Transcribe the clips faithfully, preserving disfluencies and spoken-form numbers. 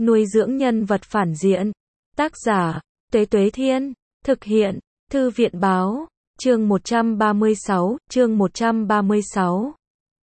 Nuôi dưỡng nhân vật phản diện. Tác giả, Tuế Tuế Thiên. Thực hiện, Thư viện Báo. Chương một trăm ba mươi sáu, chương một trăm ba mươi sáu.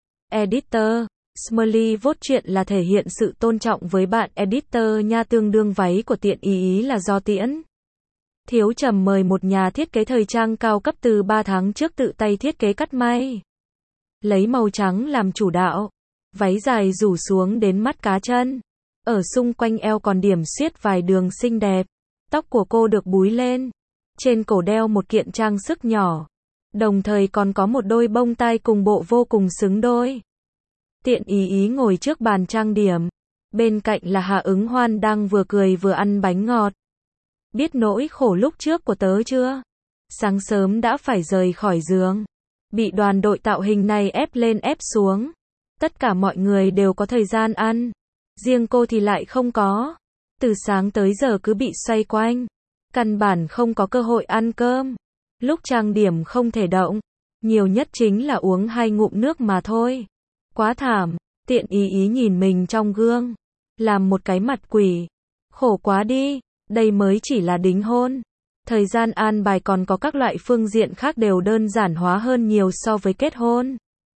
Editor, Smiley vốt truyện là thể hiện sự tôn trọng với bạn editor nha, tương đương váy của Tiện Ý Ý là do Tiễn Thiếu Trầm mời một nhà thiết kế thời trang cao cấp từ ba tháng trước tự tay thiết kế cắt may. Lấy màu trắng làm chủ đạo. Váy dài rủ xuống đến mắt cá chân. Ở xung quanh eo còn điểm xuyết vài đường xinh đẹp. Tóc của cô được búi lên. Trên cổ đeo một kiện trang sức nhỏ. Đồng thời còn có một đôi bông tai cùng bộ vô cùng xứng đôi. Tiện Ý Ý ngồi trước bàn trang điểm. Bên cạnh là Hạ Ứng Hoan đang vừa cười vừa ăn bánh ngọt. Biết nỗi khổ lúc trước của tớ chưa? Sáng sớm đã phải rời khỏi giường. Bị đoàn đội tạo hình này ép lên ép xuống. Tất cả mọi người đều có thời gian ăn. Riêng cô thì lại không có. Từ sáng tới giờ cứ bị xoay quanh. Căn bản không có cơ hội ăn cơm. Lúc trang điểm không thể động. Nhiều nhất chính là uống hai ngụm nước mà thôi. Quá thảm. Tiện Ý Ý nhìn mình trong gương. Làm một cái mặt quỷ. Khổ quá đi. Đây mới chỉ là đính hôn. Thời gian an bài còn có các loại phương diện khác đều đơn giản hóa hơn nhiều so với kết hôn.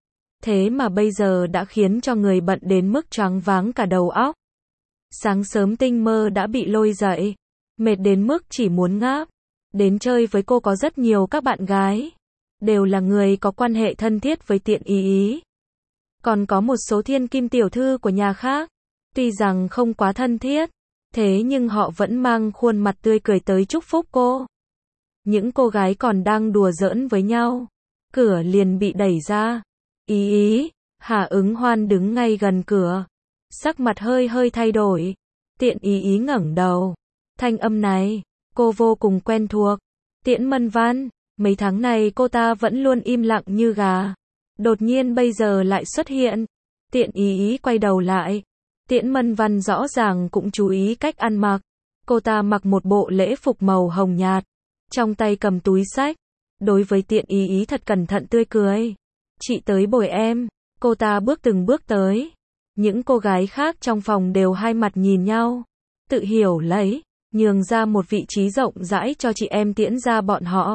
Thế mà bây giờ đã khiến cho người bận đến mức choáng váng cả đầu óc. Sáng sớm tinh mơ đã bị lôi dậy. Mệt đến mức chỉ muốn ngáp. Đến chơi với cô có rất nhiều các bạn gái. Đều là người có quan hệ thân thiết với Tiện Ý Ý. Còn có một số thiên kim tiểu thư của nhà khác. Tuy rằng không quá thân thiết. Thế nhưng họ vẫn mang khuôn mặt tươi cười tới chúc phúc cô. Những cô gái còn đang đùa giỡn với nhau. Cửa liền bị đẩy ra. Ý Ý, Hạ Ứng Hoan đứng ngay gần cửa. Sắc mặt hơi hơi thay đổi. Tiện Ý Ý ngẩng đầu. Thanh âm này, cô vô cùng quen thuộc. Tiễn Mân Văn, mấy tháng này cô ta vẫn luôn im lặng như gà. Đột nhiên bây giờ lại xuất hiện. Tiện Ý Ý quay đầu lại. Tiễn Mân Văn rõ ràng cũng chú ý cách ăn mặc. Cô ta mặc một bộ lễ phục màu hồng nhạt. Trong tay cầm túi xách. Đối với Tiện Ý Ý thật cẩn thận tươi cười. Chị tới bồi em. Cô ta bước từng bước tới. Những cô gái khác trong phòng đều hai mặt nhìn nhau. Tự hiểu lấy. Nhường ra một vị trí rộng rãi cho chị em Tiễn ra bọn họ.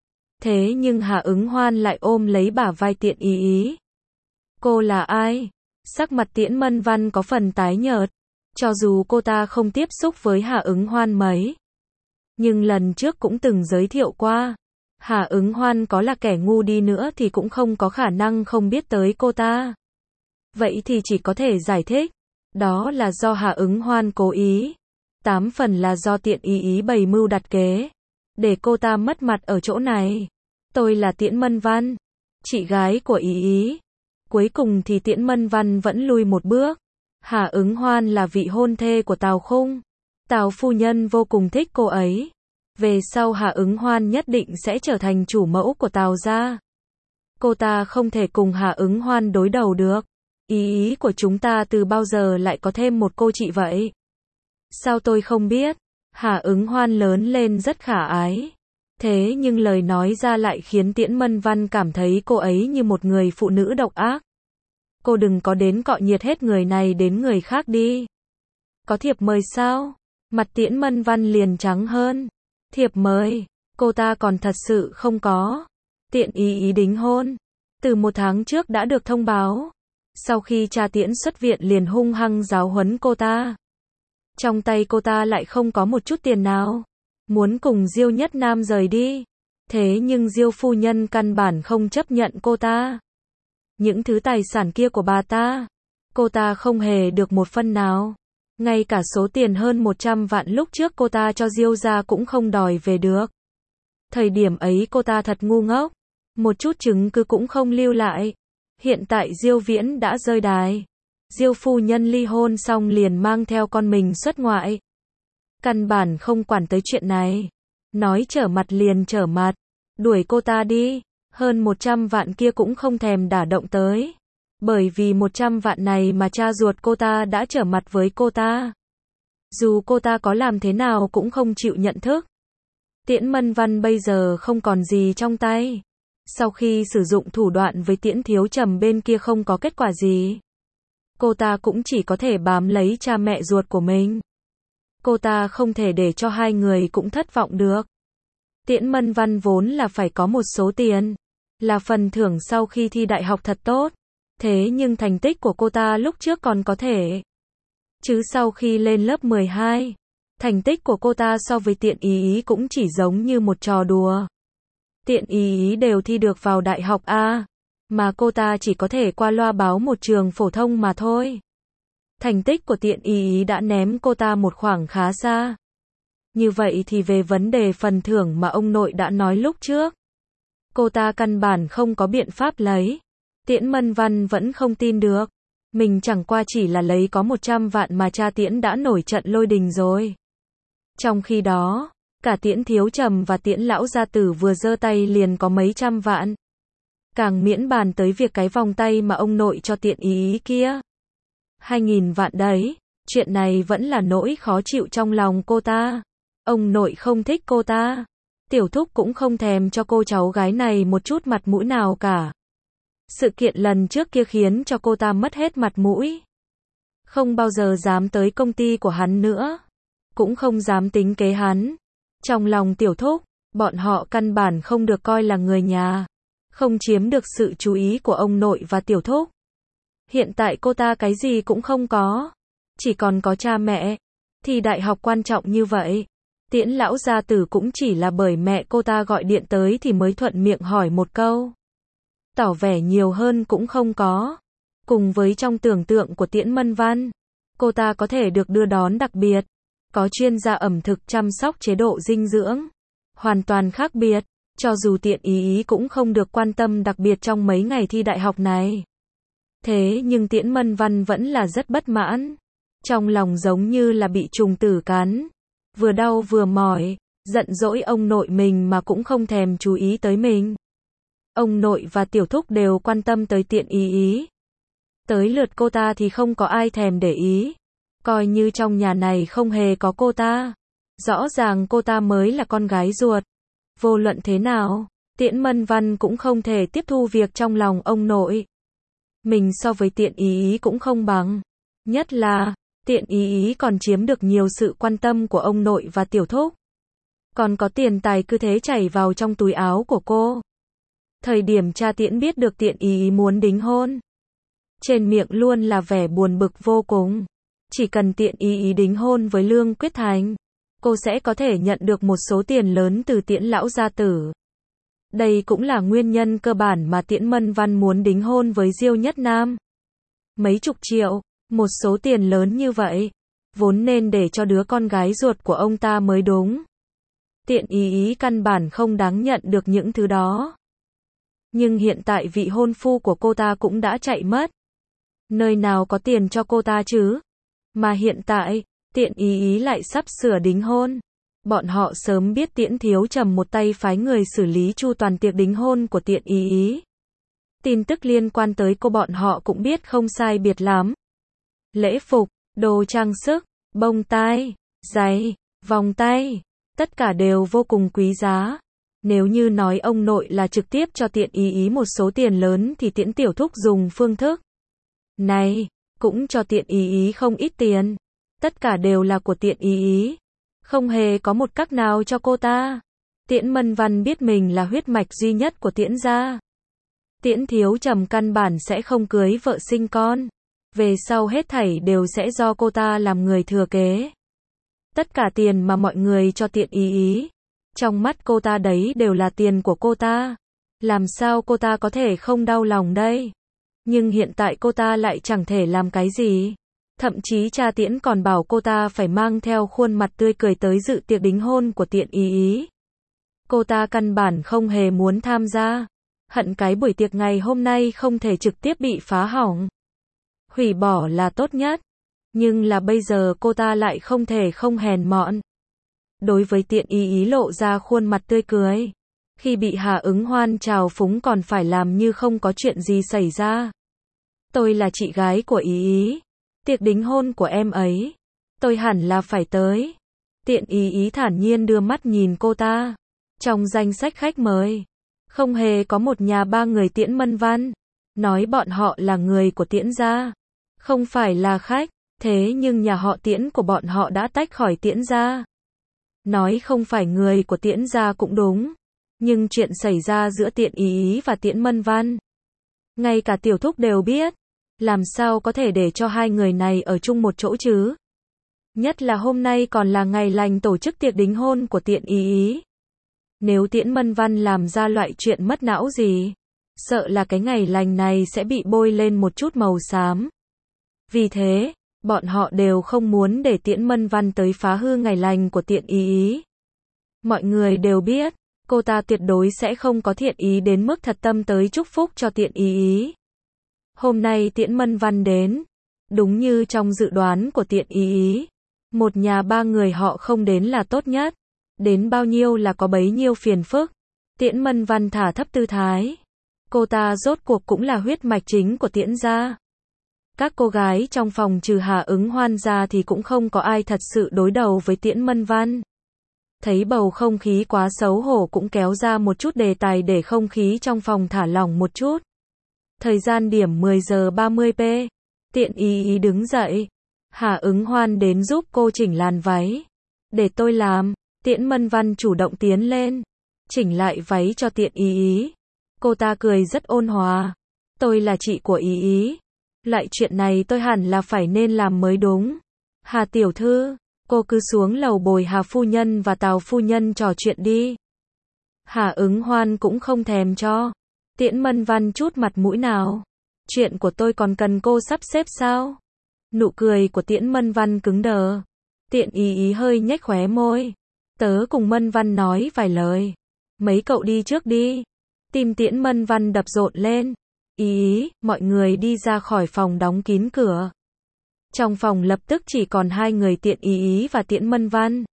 Thế nhưng Hạ Ứng Hoan lại ôm lấy bả vai Tiện Ý Ý. Cô là ai? Sắc mặt Tiễn Mân Văn có phần tái nhợt. Cho dù cô ta không tiếp xúc với Hạ Ứng Hoan mấy. Nhưng lần trước cũng từng giới thiệu qua. Hạ Ứng Hoan có là kẻ ngu đi nữa thì cũng không có khả năng không biết tới cô ta. Vậy thì chỉ có thể giải thích. Đó là do Hạ Ứng Hoan cố ý. Tám phần là do Tiện Ý Ý bày mưu đặt kế. Để cô ta mất mặt ở chỗ này. Tôi là Tiễn Mân Văn. Chị gái của Ý Ý. Cuối cùng thì Tiễn Mân Văn vẫn lui một bước. Hạ Ứng Hoan là vị hôn thê của Tào Khung. Tào phu nhân vô cùng thích cô ấy. Về sau Hạ Ứng Hoan nhất định sẽ trở thành chủ mẫu của Tào gia. Cô ta không thể cùng Hạ Ứng Hoan đối đầu được. Ý Ý của chúng ta từ bao giờ lại có thêm một cô chị vậy? Sao tôi không biết? Hạ Ứng Hoan lớn lên rất khả ái. Thế nhưng lời nói ra lại khiến Tiễn Mân Văn cảm thấy cô ấy như một người phụ nữ độc ác. Cô đừng có đến cọ nhiệt hết người này đến người khác đi. Có thiệp mời sao? Mặt Tiễn Mân Văn liền trắng hơn. Thiệp mời? Cô ta còn thật sự không có. Tiện Ý Ý đính hôn. Từ một tháng trước đã được thông báo. Sau khi cha Tiễn xuất viện liền hung hăng giáo huấn cô ta. Trong tay cô ta lại không có một chút tiền nào. Muốn cùng Diêu Nhất Nam rời đi. Thế nhưng Diêu phu nhân căn bản không chấp nhận cô ta. Những thứ tài sản kia của bà ta. Cô ta không hề được một phân nào. Ngay cả số tiền hơn một trăm vạn lúc trước cô ta cho Diêu gia cũng không đòi về được. Thời điểm ấy cô ta thật ngu ngốc. Một chút chứng cứ cũng không lưu lại. Hiện tại Diêu Viễn đã rơi đài. Diêu phu nhân ly hôn xong liền mang theo con mình xuất ngoại. Căn bản không quản tới chuyện này. Nói trở mặt liền trở mặt. Đuổi cô ta đi. Hơn một trăm vạn kia cũng không thèm đả động tới. Bởi vì một trăm vạn này mà cha ruột cô ta đã trở mặt với cô ta. Dù cô ta có làm thế nào cũng không chịu nhận thức. Tiễn Mân Văn bây giờ không còn gì trong tay. Sau khi sử dụng thủ đoạn với Tiễn Thiếu Trầm bên kia không có kết quả gì. Cô ta cũng chỉ có thể bám lấy cha mẹ ruột của mình. Cô ta không thể để cho hai người cũng thất vọng được. Tiễn Mân Văn vốn là phải có một số tiền, là phần thưởng sau khi thi đại học thật tốt. Thế nhưng thành tích của cô ta lúc trước còn có thể. Chứ sau khi lên lớp mười hai, thành tích của cô ta so với Tiện Ý Ý cũng chỉ giống như một trò đùa. Tiện Ý Ý đều thi được vào đại học A, mà cô ta chỉ có thể qua loa báo một trường phổ thông mà thôi. Thành tích của Tiện Ý Ý đã ném cô ta một khoảng khá xa. Như vậy thì về vấn đề phần thưởng mà ông nội đã nói lúc trước, cô ta căn bản không có biện pháp lấy. Tiễn Mân Văn vẫn không tin được. Mình chẳng qua chỉ là lấy có một trăm vạn mà cha Tiễn đã nổi trận lôi đình rồi. Trong khi đó, cả Tiễn Thiếu Trầm và Tiễn Lão Gia Tử vừa giơ tay liền có mấy trăm vạn. Càng miễn bàn tới việc cái vòng tay mà ông nội cho Tiện Ý Ý kia. Hai nghìn vạn đấy. Chuyện này vẫn là nỗi khó chịu trong lòng cô ta. Ông nội không thích cô ta. Tiểu thúc cũng không thèm cho cô cháu gái này một chút mặt mũi nào cả. Sự kiện lần trước kia khiến cho cô ta mất hết mặt mũi. Không bao giờ dám tới công ty của hắn nữa. Cũng không dám tính kế hắn. Trong lòng tiểu thúc, bọn họ căn bản không được coi là người nhà. Không chiếm được sự chú ý của ông nội và tiểu thúc. Hiện tại cô ta cái gì cũng không có. Chỉ còn có cha mẹ. Thì đại học quan trọng như vậy. Tiễn Lão Gia Tử cũng chỉ là bởi mẹ cô ta gọi điện tới thì mới thuận miệng hỏi một câu. Tỏ vẻ nhiều hơn cũng không có. Cùng với trong tưởng tượng của Tiễn Mân Văn, cô ta có thể được đưa đón đặc biệt. Có chuyên gia ẩm thực chăm sóc chế độ dinh dưỡng. Hoàn toàn khác biệt. Cho dù Tiện Ý Ý cũng không được quan tâm đặc biệt trong mấy ngày thi đại học này. Thế nhưng Tiễn Mân Văn vẫn là rất bất mãn. Trong lòng giống như là bị trùng tử cắn. Vừa đau vừa mỏi, giận dỗi ông nội mình mà cũng không thèm chú ý tới mình. Ông nội và tiểu thúc đều quan tâm tới Tiện Ý Ý. Tới lượt cô ta thì không có ai thèm để ý. Coi như trong nhà này không hề có cô ta. Rõ ràng cô ta mới là con gái ruột. Vô luận thế nào, Tiễn Mân Văn cũng không thể tiếp thu việc trong lòng ông nội. Mình so với Tiện Ý Ý cũng không bằng. Nhất là, Tiện Ý Ý còn chiếm được nhiều sự quan tâm của ông nội và tiểu thúc. Còn có tiền tài cứ thế chảy vào trong túi áo của cô. Thời điểm cha Tiễn biết được Tiện Ý Ý muốn đính hôn, trên miệng luôn là vẻ buồn bực vô cùng. Chỉ cần Tiện Ý Ý đính hôn với Lương Quyết Thành, cô sẽ có thể nhận được một số tiền lớn từ Tiễn Lão Gia Tử. Đây cũng là nguyên nhân cơ bản mà Tiễn Mân Văn muốn đính hôn với Diêu Nhất Nam. Mấy chục triệu, một số tiền lớn như vậy, vốn nên để cho đứa con gái ruột của ông ta mới đúng. Tiện Ý Ý căn bản không đáng nhận được những thứ đó. Nhưng hiện tại vị hôn phu của cô ta cũng đã chạy mất. Nơi nào có tiền cho cô ta chứ? Mà hiện tại, Tiện Ý Ý lại sắp sửa đính hôn. Bọn họ sớm biết Tiễn Thiếu Trầm một tay phái người xử lý chu toàn tiệc đính hôn của Tiện Ý Ý. Tin tức liên quan tới cô bọn họ cũng biết không sai biệt lắm. Lễ phục, đồ trang sức, bông tai, giày, vòng tay, tất cả đều vô cùng quý giá. Nếu như nói ông nội là trực tiếp cho Tiện Ý Ý một số tiền lớn thì Tiễn Tiểu Thúc dùng phương thức này, cũng cho Tiện Ý Ý không ít tiền. Tất cả đều là của Tiện Ý Ý. Không hề có một cách nào cho cô ta. Tiễn Mân Văn biết mình là huyết mạch duy nhất của Tiễn gia. Tiễn Thiếu Trầm căn bản sẽ không cưới vợ sinh con. Về sau hết thảy đều sẽ do cô ta làm người thừa kế. Tất cả tiền mà mọi người cho Tiện Ý Ý, trong mắt cô ta đấy đều là tiền của cô ta. Làm sao cô ta có thể không đau lòng đây? Nhưng hiện tại cô ta lại chẳng thể làm cái gì. Thậm chí cha Tiễn còn bảo cô ta phải mang theo khuôn mặt tươi cười tới dự tiệc đính hôn của Tiện Ý Ý. Cô ta căn bản không hề muốn tham gia. Hận cái buổi tiệc ngày hôm nay không thể trực tiếp bị phá hỏng. Hủy bỏ là tốt nhất. Nhưng là bây giờ cô ta lại không thể không hèn mọn. Đối với Tiện Ý Ý lộ ra khuôn mặt tươi cười. Khi bị Hà Ứng Hoan trào phúng còn phải làm như không có chuyện gì xảy ra. Tôi là chị gái của Ý Ý. Tiệc đính hôn của em ấy, tôi hẳn là phải tới. Tiện Ý Ý thản nhiên đưa mắt nhìn cô ta. Trong danh sách khách mời, không hề có một nhà ba người Tiễn Mân Văn. Nói bọn họ là người của Tiễn gia, không phải là khách. Thế nhưng nhà họ Tiễn của bọn họ đã tách khỏi Tiễn gia. Nói không phải người của Tiễn gia cũng đúng. Nhưng chuyện xảy ra giữa Tiễn Ý Ý và Tiễn Mân Văn, ngay cả tiểu thúc đều biết. Làm sao có thể để cho hai người này ở chung một chỗ chứ? Nhất là hôm nay còn là ngày lành tổ chức tiệc đính hôn của Tiễn Ý Ý. Nếu Tiễn Mân Văn làm ra loại chuyện mất não gì, sợ là cái ngày lành này sẽ bị bôi lên một chút màu xám. Vì thế, bọn họ đều không muốn để Tiễn Mân Văn tới phá hư ngày lành của Tiễn Ý Ý. Mọi người đều biết, cô ta tuyệt đối sẽ không có thiện ý đến mức thật tâm tới chúc phúc cho Tiễn Ý Ý. Hôm nay Tiễn Mân Văn đến, đúng như trong dự đoán của Tiễn Ý Ý. Một nhà ba người họ không đến là tốt nhất. Đến bao nhiêu là có bấy nhiêu phiền phức. Tiễn Mân Văn thả thấp tư thái. Cô ta rốt cuộc cũng là huyết mạch chính của Tiễn gia. Các cô gái trong phòng trừ Hà Ứng Hoan ra thì cũng không có ai thật sự đối đầu với Tiễn Mân Văn. Thấy bầu không khí quá xấu hổ cũng kéo ra một chút đề tài để không khí trong phòng thả lỏng một chút. Thời gian điểm mười giờ ba mươi p. Tiễn Ý Ý đứng dậy. Hà Ứng Hoan đến giúp cô chỉnh làn váy. Để tôi làm. Tiễn Mân Văn chủ động tiến lên. Chỉnh lại váy cho Tiễn Ý Ý. Cô ta cười rất ôn hòa. Tôi là chị của Ý Ý. Loại chuyện này tôi hẳn là phải nên làm mới đúng. Hà tiểu thư, cô cứ xuống lầu bồi Hà phu nhân và Tào phu nhân trò chuyện đi. Hà Ứng Hoan cũng không thèm cho Tiễn Mân Văn chút mặt mũi nào. Chuyện của tôi còn cần cô sắp xếp sao? Nụ cười của Tiễn Mân Văn cứng đờ. Tiễn Ý Ý hơi nhếch khóe môi. Tớ cùng Mân Văn nói vài lời. Mấy cậu đi trước đi. Tim Tiễn Mân Văn đập rộn lên. Ý Ý, mọi người đi ra khỏi phòng đóng kín cửa. Trong phòng lập tức chỉ còn hai người Tiễn Ý Ý và Tiễn Mân Văn.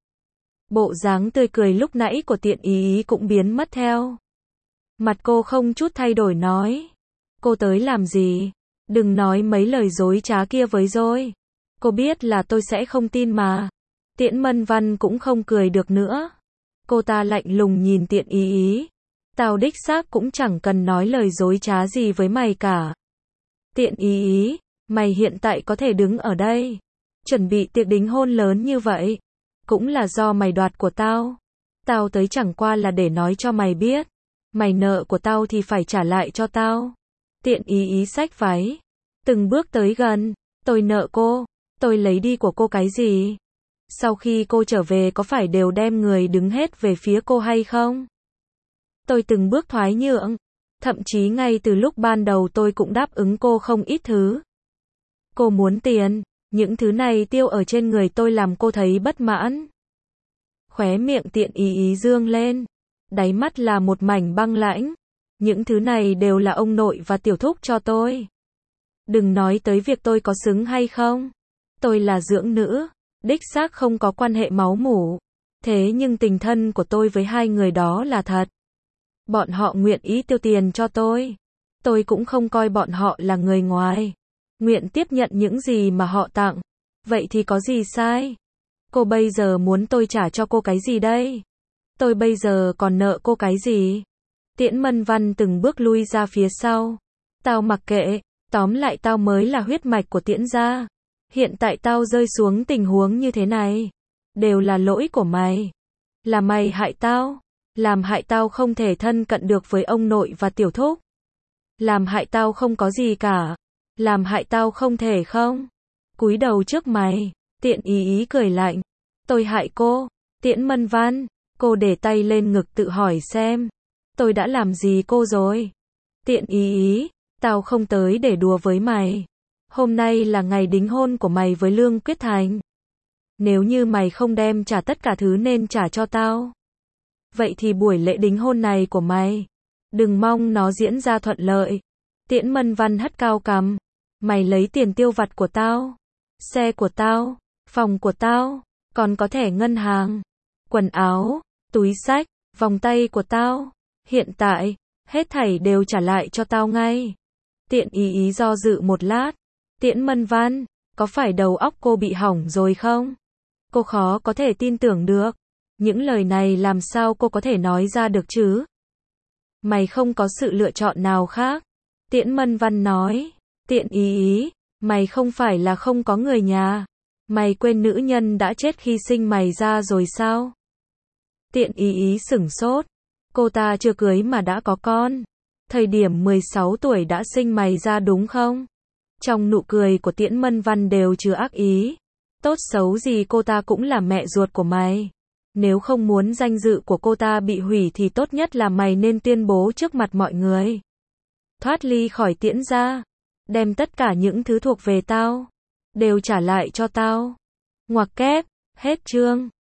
Bộ dáng tươi cười lúc nãy của Tiễn Ý Ý cũng biến mất theo. Mặt cô không chút thay đổi nói. Cô tới làm gì? Đừng nói mấy lời dối trá kia với rồi. Cô biết là tôi sẽ không tin mà. Tiễn Mân Văn cũng không cười được nữa. Cô ta lạnh lùng nhìn Tiễn Ý Ý. Tao đích xác cũng chẳng cần nói lời dối trá gì với mày cả. Tiễn Ý Ý, mày hiện tại có thể đứng ở đây, chuẩn bị tiệc đính hôn lớn như vậy, cũng là do mày đoạt của tao. Tao tới chẳng qua là để nói cho mày biết, mày nợ của tao thì phải trả lại cho tao. Tiễn Ý Ý xách váy, từng bước tới gần. Tôi nợ cô, tôi lấy đi của cô cái gì? Sau khi cô trở về có phải đều đem người đứng hết về phía cô hay không? Tôi từng bước thoái nhượng, thậm chí ngay từ lúc ban đầu tôi cũng đáp ứng cô không ít thứ. Cô muốn tiền, những thứ này tiêu ở trên người tôi làm cô thấy bất mãn. Khóe miệng Tiễn Ý Ý dương lên, đáy mắt là một mảnh băng lãnh. Những thứ này đều là ông nội và tiểu thúc cho tôi. Đừng nói tới việc tôi có xứng hay không. Tôi là dưỡng nữ, đích xác không có quan hệ máu mủ. Thế nhưng tình thân của tôi với hai người đó là thật. Bọn họ nguyện ý tiêu tiền cho tôi. Tôi cũng không coi bọn họ là người ngoài. Nguyện tiếp nhận những gì mà họ tặng. Vậy thì có gì sai? Cô bây giờ muốn tôi trả cho cô cái gì đây? Tôi bây giờ còn nợ cô cái gì? Tiễn Mân Văn từng bước lui ra phía sau. Tao mặc kệ, tóm lại tao mới là huyết mạch của Tiễn gia. Hiện tại tao rơi xuống tình huống như thế này, đều là lỗi của mày. Là mày hại tao. Làm hại tao không thể thân cận được với ông nội và tiểu thúc. Làm hại tao không có gì cả. Làm hại tao không thể không cúi đầu trước mày. Tiễn Ý Ý cười lạnh. Tôi hại cô? Tiễn Mân Văn, cô để tay lên ngực tự hỏi xem. Tôi đã làm gì cô rồi? Tiễn Ý Ý, tao không tới để đùa với mày. Hôm nay là ngày đính hôn của mày với Lương Quyết Thành. Nếu như mày không đem trả tất cả thứ nên trả cho tao, vậy thì buổi lễ đính hôn này của mày, đừng mong nó diễn ra thuận lợi. Tiễn Mân Văn hất cao cằm. Mày lấy tiền tiêu vặt của tao, xe của tao, phòng của tao, còn có thẻ ngân hàng, quần áo, túi xách, vòng tay của tao. Hiện tại, hết thảy đều trả lại cho tao ngay. Tiễn Ý Ý do dự một lát. Tiễn Mân Văn, có phải đầu óc cô bị hỏng rồi không? Cô khó có thể tin tưởng được. Những lời này làm sao cô có thể nói ra được chứ? Mày không có sự lựa chọn nào khác. Tiễn Mân Văn nói. Tiễn Ý Ý, Mày không phải là không có người nhà. Mày quên nữ nhân đã chết khi sinh mày ra rồi sao? Tiện ý ý sửng sốt. Cô ta chưa cưới mà đã có con. Thời điểm mười sáu tuổi đã sinh mày ra đúng không? Trong nụ cười của Tiễn Mân Văn đều chứa ác ý. Tốt xấu gì cô ta cũng là mẹ ruột của mày. Nếu không muốn danh dự của cô ta bị hủy thì tốt nhất là mày nên tuyên bố trước mặt mọi người. Thoát ly khỏi Tiễn gia. Đem tất cả những thứ thuộc về tao. Đều trả lại cho tao. Ngoặc kép. Hết chương.